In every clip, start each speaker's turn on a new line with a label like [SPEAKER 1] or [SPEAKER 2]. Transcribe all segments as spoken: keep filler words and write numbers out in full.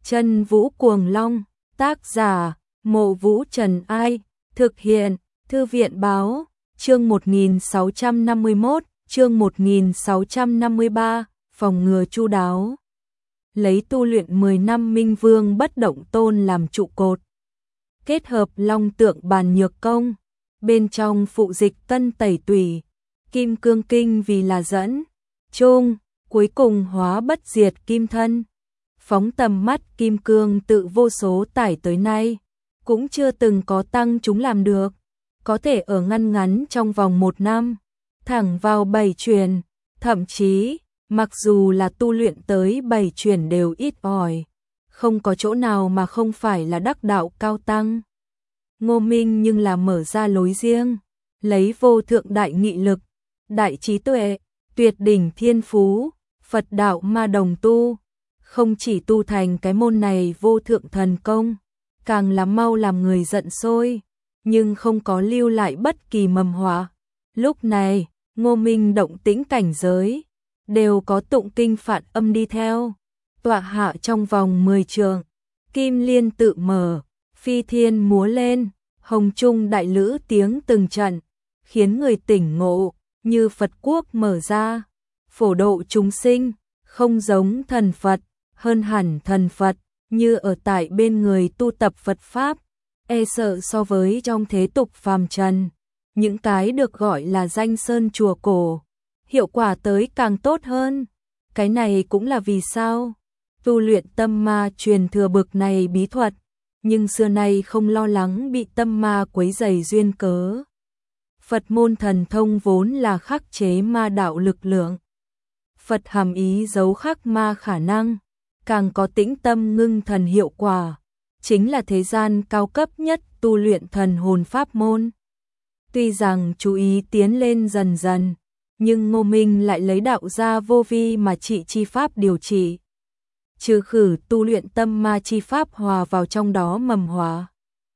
[SPEAKER 1] Chân Vũ Cuồng Long, tác giả, Mộ Vũ Trần Ai, thực hiện, Thư viện Báo, chương một nghìn sáu trăm năm mươi mốt, chương một nghìn sáu trăm năm mươi ba, phòng ngừa chu đáo. Lấy tu luyện mười năm Minh Vương Bất Động Tôn làm trụ cột. Kết hợp Long Tượng Bàn Nhược Công, bên trong phụ dịch Tân Tẩy Tùy, Kim Cương Kinh vì là dẫn, chung, cuối cùng hóa bất diệt kim thân. Phóng tầm mắt Kim Cương tự vô số tải tới nay, cũng chưa từng có tăng chúng làm được, có thể ở ngăn ngắn trong vòng một năm, thẳng vào bảy truyền, thậm chí, mặc dù là tu luyện tới bảy truyền đều ít ỏi, không có chỗ nào mà không phải là đắc đạo cao tăng. Ngô Minh nhưng là mở ra lối riêng, lấy vô thượng đại nghị lực, đại trí tuệ, tuyệt đỉnh thiên phú, Phật đạo ma đồng tu, không chỉ tu thành cái môn này vô thượng thần công, càng là mau làm người giận sôi, nhưng không có lưu lại bất kỳ mầm họa. Lúc này, Ngô Minh động tĩnh cảnh giới, đều có tụng kinh phản âm đi theo, tọa hạ trong vòng mười trường, kim liên tự mở, phi thiên múa lên, hồng trung đại lữ tiếng từng trận, khiến người tỉnh ngộ, như Phật quốc mở ra, phổ độ chúng sinh, không giống thần Phật, hơn hẳn thần Phật, như ở tại bên người tu tập Phật Pháp, e sợ so với trong thế tục phàm trần, những cái được gọi là danh sơn chùa cổ, hiệu quả tới càng tốt hơn. Cái này cũng là vì sao tu luyện tâm ma truyền thừa bực này bí thuật, nhưng xưa nay không lo lắng bị tâm ma quấy rầy duyên cớ. Phật môn thần thông vốn là khắc chế ma đạo lực lượng. Phật hàm ý giấu khắc ma khả năng, càng có tĩnh tâm ngưng thần hiệu quả, chính là thế gian cao cấp nhất tu luyện thần hồn pháp môn. Tuy rằng chú ý tiến lên dần dần, nhưng Ngô Minh lại lấy đạo gia vô vi mà trị chi pháp điều trị. Trừ khử tu luyện tâm ma chi pháp hòa vào trong đó mầm hóa.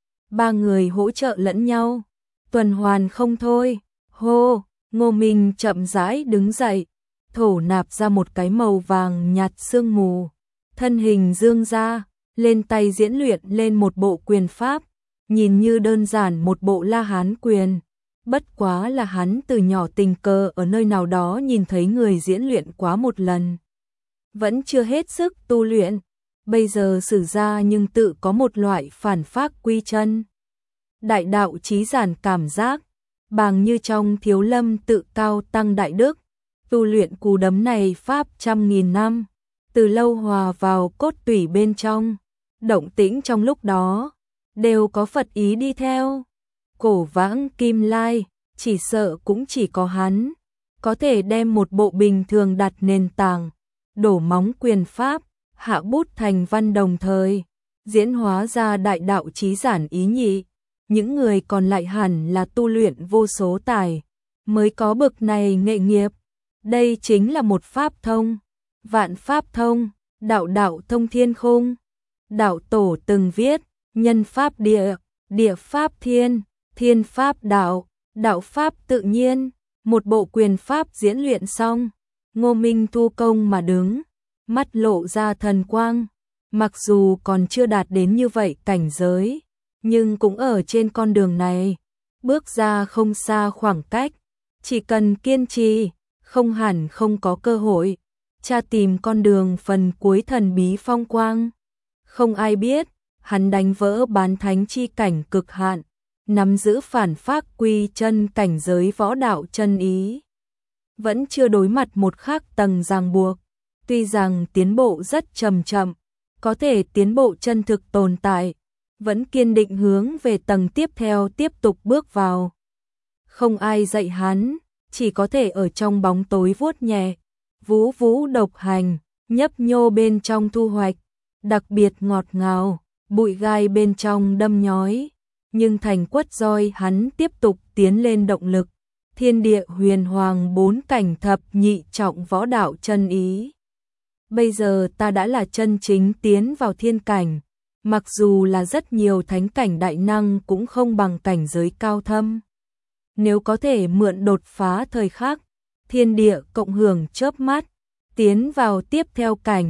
[SPEAKER 1] Ba người hỗ trợ lẫn nhau, tuần hoàn không thôi. Hô, Ngô Minh chậm rãi đứng dậy, thổ nạp ra một cái màu vàng nhạt sương mù, thân hình dương ra, lên tay diễn luyện lên một bộ quyền pháp, nhìn như đơn giản một bộ La Hán quyền. Bất quá là hắn từ nhỏ tình cờ ở nơi nào đó nhìn thấy người diễn luyện quá một lần. Vẫn chưa hết sức tu luyện, bây giờ sử ra nhưng tự có một loại phản phác quy chân. Đại đạo chí giản cảm giác, bàng như trong Thiếu Lâm tự cao tăng đại đức, tu luyện cú đấm này pháp trăm nghìn năm, từ lâu hòa vào cốt tủy bên trong, động tĩnh trong lúc đó, đều có Phật ý đi theo. Cổ vãng Kim Lai, chỉ sợ cũng chỉ có hắn, có thể đem một bộ bình thường đặt nền tảng, đổ móng quyền pháp, hạ bút thành văn đồng thời, diễn hóa ra đại đạo chí giản ý nhị. Những người còn lại hẳn là tu luyện vô số tài, mới có bực này nghệ nghiệp. Đây chính là một pháp thông, vạn pháp thông, đạo đạo thông thiên khung. Đạo tổ từng viết, nhân pháp địa, địa pháp thiên, thiên pháp đạo, đạo pháp tự nhiên. Một bộ quyền pháp diễn luyện xong, Ngô Minh thu công mà đứng, mắt lộ ra thần quang. Mặc dù còn chưa đạt đến như vậy cảnh giới, nhưng cũng ở trên con đường này, bước ra không xa khoảng cách, chỉ cần kiên trì, không hẳn không có cơ hội, tra tìm con đường phần cuối thần bí phong quang. Không ai biết, hắn đánh vỡ bán thánh chi cảnh cực hạn, nắm giữ phản phác quy chân cảnh giới võ đạo chân ý. Vẫn chưa đối mặt một khác tầng ràng buộc, tuy rằng tiến bộ rất chậm chậm, có thể tiến bộ chân thực tồn tại, vẫn kiên định hướng về tầng tiếp theo tiếp tục bước vào. Không ai dạy hắn, chỉ có thể ở trong bóng tối vuốt nhẹ, vũ vũ độc hành, nhấp nhô bên trong thu hoạch, đặc biệt ngọt ngào, bụi gai bên trong đâm nhói, nhưng thành quất roi hắn tiếp tục tiến lên động lực. Thiên địa huyền hoàng bốn cảnh thập nhị trọng võ đạo chân ý. Bây giờ ta đã là chân chính tiến vào thiên cảnh, mặc dù là rất nhiều thánh cảnh đại năng cũng không bằng cảnh giới cao thâm. Nếu có thể mượn đột phá thời khắc, thiên địa cộng hưởng chớp mắt, tiến vào tiếp theo cảnh,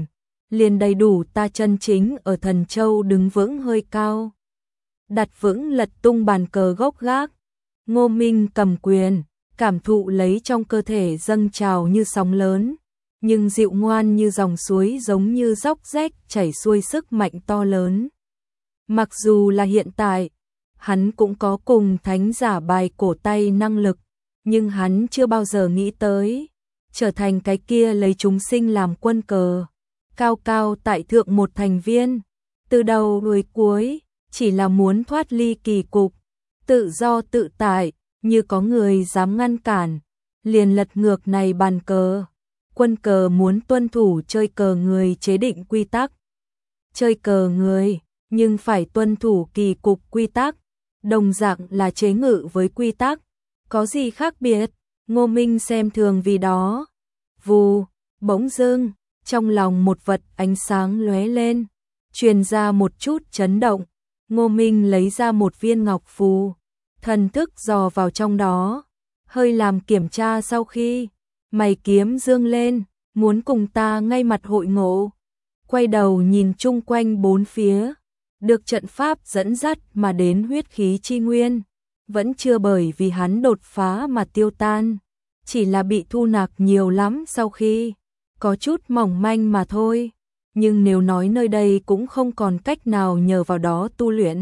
[SPEAKER 1] liền đầy đủ ta chân chính ở Thần Châu đứng vững hơi cao. Đặt vững lật tung bàn cờ gốc gác. Ngô Minh cầm quyền, cảm thụ lấy trong cơ thể dâng trào như sóng lớn, nhưng dịu ngoan như dòng suối, giống như dốc rách chảy xuôi sức mạnh to lớn. Mặc dù là hiện tại, hắn cũng có cùng thánh giả bài cổ tay năng lực, nhưng hắn chưa bao giờ nghĩ tới trở thành cái kia lấy chúng sinh làm quân cờ, cao cao tại thượng một thành viên. Từ đầu đến cuối, chỉ là muốn thoát ly kỳ cục, tự do tự tại, như có người dám ngăn cản, liền lật ngược này bàn cờ. Quân cờ muốn tuân thủ chơi cờ người chế định quy tắc. Chơi cờ người, nhưng phải tuân thủ kỳ cục quy tắc, đồng dạng là chế ngự với quy tắc. Có gì khác biệt? Ngô Minh xem thường vì đó. Vù, bỗng dưng, trong lòng một vật ánh sáng lóe lên, truyền ra một chút chấn động. Ngô Minh lấy ra một viên ngọc phù, thần thức dò vào trong đó, hơi làm kiểm tra sau khi, mày kiếm dương lên, muốn cùng ta ngay mặt hội ngộ. Quay đầu nhìn chung quanh bốn phía, được trận pháp dẫn dắt mà đến huyết khí chi nguyên, vẫn chưa bởi vì hắn đột phá mà tiêu tan, chỉ là bị thu nạp nhiều lắm sau khi, có chút mỏng manh mà thôi. Nhưng nếu nói nơi đây cũng không còn cách nào nhờ vào đó tu luyện,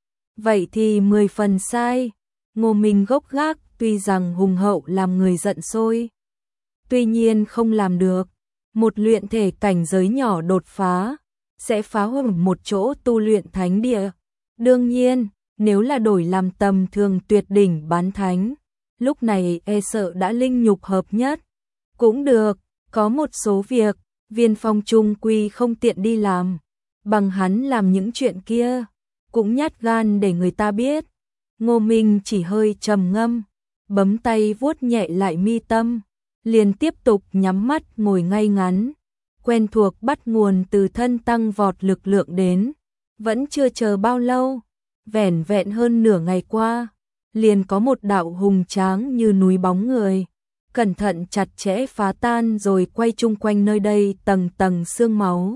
[SPEAKER 1] vậy thì mười phần sai. Ngô Minh gốc gác tuy rằng hùng hậu làm người giận sôi, tuy nhiên không làm được. Một luyện thể cảnh giới nhỏ đột phá, sẽ phá hủy một chỗ tu luyện thánh địa. Đương nhiên, nếu là đổi làm tầm thường tuyệt đỉnh bán thánh, lúc này e sợ đã linh nhục hợp nhất. Cũng được, có một số việc, Viên Phong trung quy không tiện đi làm, bằng hắn làm những chuyện kia, cũng nhát gan để người ta biết. Ngô Minh chỉ hơi trầm ngâm, bấm tay vuốt nhẹ lại mi tâm, liền tiếp tục nhắm mắt ngồi ngay ngắn, quen thuộc bắt nguồn từ thân tăng vọt lực lượng đến. Vẫn chưa chờ bao lâu, vẻn vẹn hơn nửa ngày qua, liền có một đạo hùng tráng như núi bóng người, cẩn thận chặt chẽ phá tan rồi quay chung quanh nơi đây tầng tầng xương máu.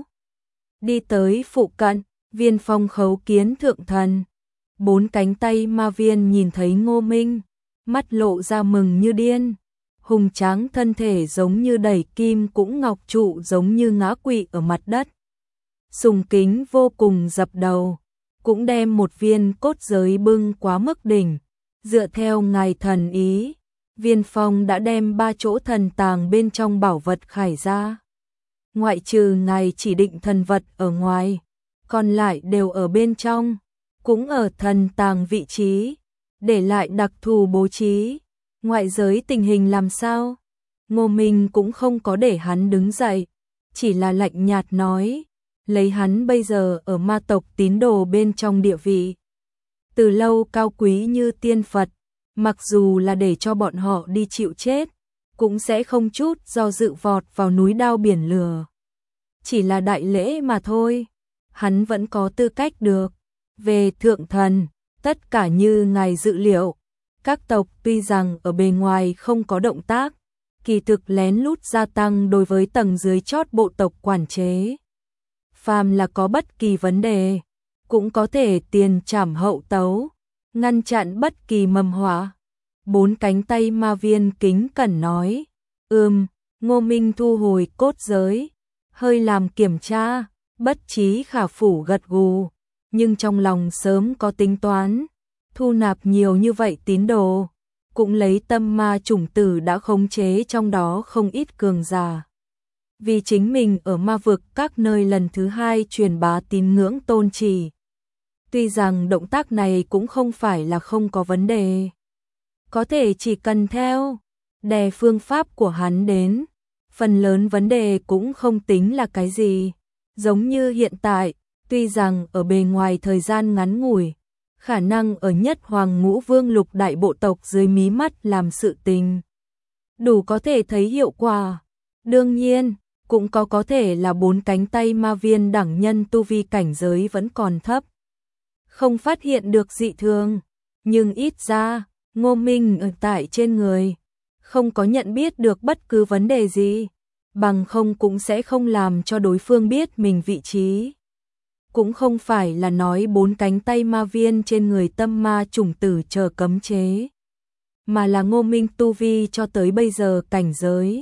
[SPEAKER 1] Đi tới phụ cận, Viên Phong khấu kiến thượng thần. Bốn cánh tay ma viên nhìn thấy Ngô Minh, mắt lộ ra mừng như điên. Hùng tráng thân thể giống như đẩy kim cũng ngọc trụ, giống như ngã quỵ ở mặt đất. Sùng kính vô cùng dập đầu, cũng đem một viên cốt giới bưng quá mức đỉnh. Dựa theo ngài thần ý, Viên Phong đã đem ba chỗ thần tàng bên trong bảo vật khải ra. Ngoại trừ ngài chỉ định thần vật ở ngoài, còn lại đều ở bên trong, cũng ở thần tàng vị trí, để lại đặc thù bố trí. Ngoại giới tình hình làm sao? Ngô Minh cũng không có để hắn đứng dậy, chỉ là lạnh nhạt nói, lấy hắn bây giờ ở ma tộc tín đồ bên trong địa vị, từ lâu cao quý như tiên Phật, mặc dù là để cho bọn họ đi chịu chết, cũng sẽ không chút do dự vọt vào núi đao biển lửa. Chỉ là đại lễ mà thôi, hắn vẫn có tư cách được. Về thượng thần, tất cả như ngài dự liệu, các tộc tuy rằng ở bề ngoài không có động tác, kỳ thực lén lút gia tăng đối với tầng dưới chót bộ tộc quản chế. Phàm là có bất kỳ vấn đề, cũng có thể tiền trảm hậu tấu, ngăn chặn bất kỳ mầm họa. Bốn cánh tay ma viên kính cẩn nói, ừm. Ngô Minh thu hồi cốt giới, hơi làm kiểm tra, bất trí khả phủ gật gù, nhưng trong lòng sớm có tính toán, thu nạp nhiều như vậy tín đồ, cũng lấy tâm ma chủng tử đã khống chế trong đó không ít cường giả. Vì chính mình ở ma vực các nơi lần thứ hai truyền bá tín ngưỡng tôn trì. Tuy rằng động tác này cũng không phải là không có vấn đề, có thể chỉ cần theo đè phương pháp của hắn đến, phần lớn vấn đề cũng không tính là cái gì. Giống như hiện tại, tuy rằng ở bề ngoài thời gian ngắn ngủi, khả năng ở nhất hoàng ngũ vương lục đại bộ tộc dưới mí mắt làm sự tình, đủ có thể thấy hiệu quả. Đương nhiên, cũng có có thể là bốn cánh tay ma viên đẳng nhân tu vi cảnh giới vẫn còn thấp, không phát hiện được dị thường, nhưng ít ra, Ngô Minh ở tại trên người, không có nhận biết được bất cứ vấn đề gì. bằng không cũng sẽ không làm cho đối phương biết mình vị trí. Cũng không phải là nói bốn cánh tay ma viên trên người tâm ma chủng tử chờ cấm chế, mà là Ngô Minh tu vi cho tới bây giờ cảnh giới.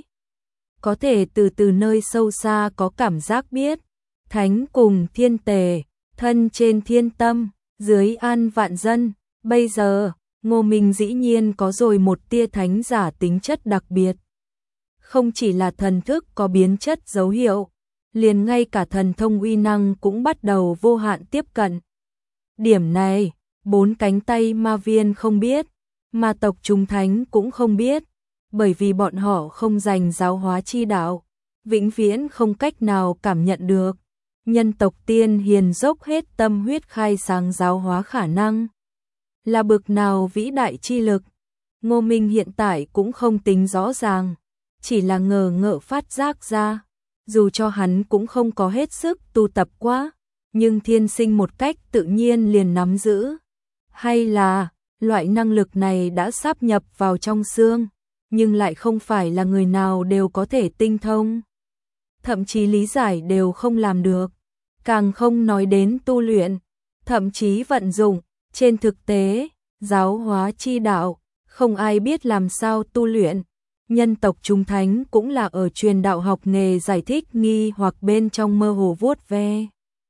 [SPEAKER 1] Có thể từ từ nơi sâu xa có cảm giác biết, thánh cùng thiên tề, thân trên thiên tâm, dưới an vạn dân. Bây giờ, Ngô Minh dĩ nhiên có rồi một tia thánh giả tính chất đặc biệt. Không chỉ là thần thức có biến chất dấu hiệu, liền ngay cả thần thông uy năng cũng bắt đầu vô hạn tiếp cận. Điểm này, bốn cánh tay ma viên không biết, ma tộc chúng thánh cũng không biết, bởi vì bọn họ không dành giáo hóa chi đạo, vĩnh viễn không cách nào cảm nhận được. Nhân tộc tiên hiền dốc hết tâm huyết khai sáng giáo hóa khả năng. Là bực nào vĩ đại chi lực, Ngô Minh hiện tại cũng không tính rõ ràng, chỉ là ngờ ngợ phát giác ra. Dù cho hắn cũng không có hết sức tu tập quá, nhưng thiên sinh một cách tự nhiên liền nắm giữ. Hay là, loại năng lực này đã sáp nhập vào trong xương, nhưng lại không phải là người nào đều có thể tinh thông. Thậm chí lý giải đều không làm được, càng không nói đến tu luyện, thậm chí vận dụng. Trên thực tế, giáo hóa chi đạo, không ai biết làm sao tu luyện. Nhân tộc chúng thánh cũng là ở truyền đạo học nghề giải thích nghi hoặc bên trong mơ hồ vuốt ve.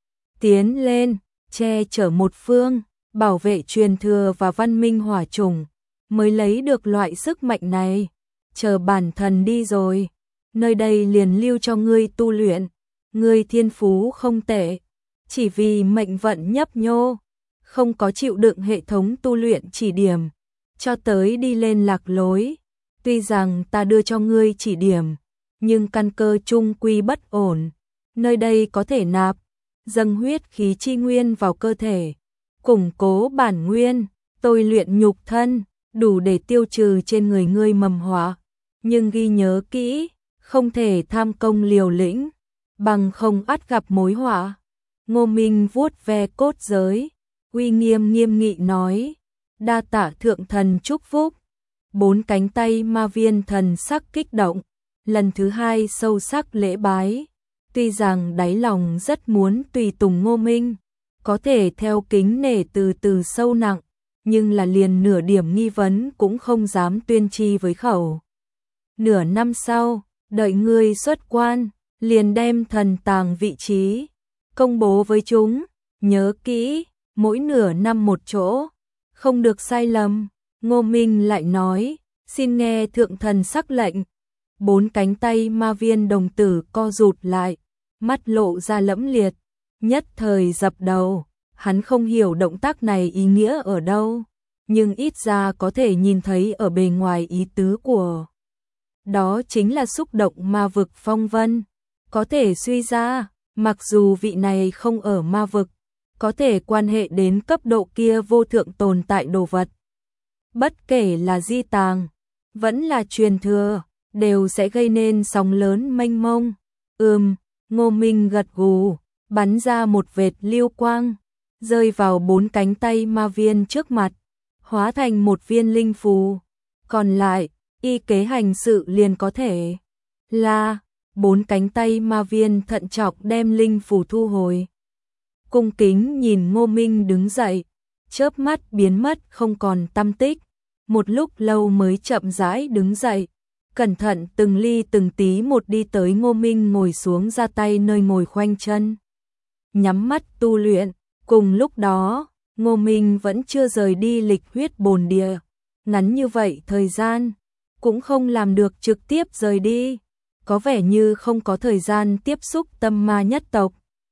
[SPEAKER 1] Tiến lên, che chở một phương, bảo vệ truyền thừa và văn minh hỏa chủng, mới lấy được loại sức mạnh này. Chờ bản thần đi rồi, nơi đây liền lưu cho ngươi tu luyện. Ngươi thiên phú không tệ, chỉ vì mệnh vận nhấp nhô, không có chịu đựng hệ thống tu luyện chỉ điểm, cho tới đi lên lạc lối. Tuy rằng ta đưa cho ngươi chỉ điểm, nhưng căn cơ chung quy bất ổn. Nơi đây có thể nạp, dâng huyết khí chi nguyên vào cơ thể, củng cố bản nguyên, tôi luyện nhục thân, đủ để tiêu trừ trên người ngươi mầm họa. Nhưng ghi nhớ kỹ, không thể tham công liều lĩnh, bằng không ắt gặp mối họa. Ngô Minh vuốt ve cốt giới, uy nghiêm nghiêm nghị nói, đa tạ thượng thần chúc phúc. Bốn cánh tay ma viên thần sắc kích động, lần thứ hai sâu sắc lễ bái. Tuy rằng đáy lòng rất muốn tùy tùng Ngô Minh, có thể theo kính nể từ từ sâu nặng, nhưng là liền nửa điểm nghi vấn cũng không dám tuyên chi với khẩu. Nửa năm sau, đợi ngươi xuất quan, liền đem thần tàng vị trí, công bố với chúng, nhớ kỹ, mỗi nửa năm một chỗ, không được sai lầm. Ngô Minh lại nói, xin nghe thượng thần sắc lệnh. Bốn cánh tay ma viên đồng tử co rụt lại, mắt lộ ra lẫm liệt, nhất thời dập đầu. Hắn không hiểu động tác này ý nghĩa ở đâu, nhưng ít ra có thể nhìn thấy ở bề ngoài ý tứ của. Đó chính là xúc động ma vực phong vân. Có thể suy ra, mặc dù vị này không ở ma vực, có thể quan hệ đến cấp độ kia vô thượng tồn tại đồ vật. Bất kể là di tàng, vẫn là truyền thừa, đều sẽ gây nên sóng lớn mênh mông. Ừm, Ngô Minh gật gù, bắn ra một vệt lưu quang, rơi vào bốn cánh tay ma viên trước mặt, hóa thành một viên linh phù. Còn lại, y kế hành sự liền có thể. Là, bốn cánh tay ma viên thận trọng đem linh phù thu hồi. Cung kính nhìn Ngô Minh đứng dậy, chớp mắt biến mất không còn tăm tích. Một lúc lâu mới chậm rãi đứng dậy, cẩn thận từng ly từng tí một đi tới Ngô Minh ngồi xuống ra tay nơi ngồi khoanh chân. Nhắm mắt tu luyện, cùng lúc đó, Ngô Minh vẫn chưa rời đi lịch huyết bồn địa. Ngắn như vậy thời gian, cũng không làm được trực tiếp rời đi, có vẻ như không có thời gian tiếp xúc tâm ma nhất tộc.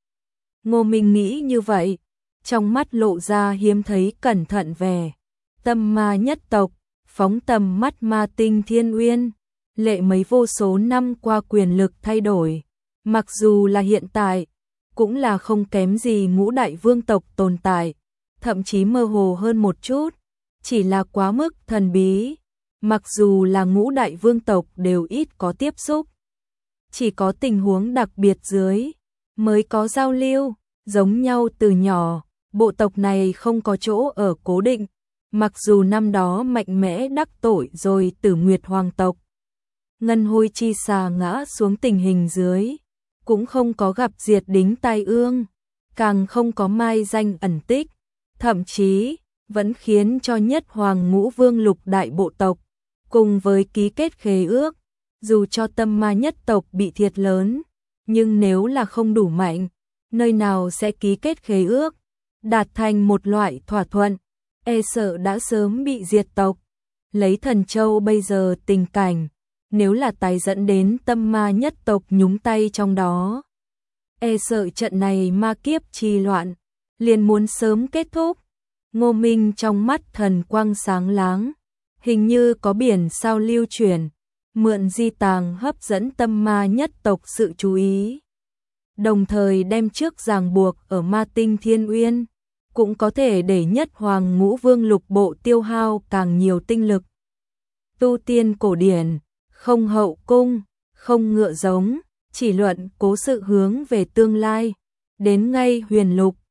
[SPEAKER 1] Ngô Minh nghĩ như vậy, trong mắt lộ ra hiếm thấy cẩn thận vẻ. Tâm ma nhất tộc, phóng tầm mắt ma tinh thiên uyên, lệ mấy vô số năm qua quyền lực thay đổi, mặc dù là hiện tại, cũng là không kém gì ngũ đại vương tộc tồn tại, thậm chí mơ hồ hơn một chút, chỉ là quá mức thần bí, mặc dù là ngũ đại vương tộc đều ít có tiếp xúc. Chỉ có tình huống đặc biệt dưới, mới có giao lưu, giống nhau từ nhỏ, bộ tộc này không có chỗ ở cố định. Mặc dù năm đó mạnh mẽ đắc tội rồi Tử Nguyệt Hoàng tộc, ngân hôi chi xà ngã xuống tình hình dưới, cũng không có gặp diệt đính tai ương, càng không có mai danh ẩn tích, thậm chí vẫn khiến cho nhất hoàng ngũ vương lục đại bộ tộc, cùng với ký kết khế ước, dù cho tâm ma nhất tộc bị thiệt lớn, nhưng nếu là không đủ mạnh, nơi nào sẽ ký kết khế ước, đạt thành một loại thỏa thuận, e sợ đã sớm bị diệt tộc. Lấy Thần Châu bây giờ tình cảnh, nếu là tái dẫn đến tâm ma nhất tộc nhúng tay trong đó, e sợ trận này ma kiếp chi loạn, liền muốn sớm kết thúc. Ngô Minh trong mắt thần quang sáng láng, hình như có biển sao lưu chuyển, mượn di tàng hấp dẫn tâm ma nhất tộc sự chú ý. Đồng thời đem trước ràng buộc ở ma tinh Thiên Uyên, cũng có thể để nhất hoàng ngũ vương lục bộ tiêu hao càng nhiều tinh lực. Tu tiên cổ điển, không hậu cung, không ngựa giống, chỉ luận cố sự hướng về tương lai, đến ngay huyền lục,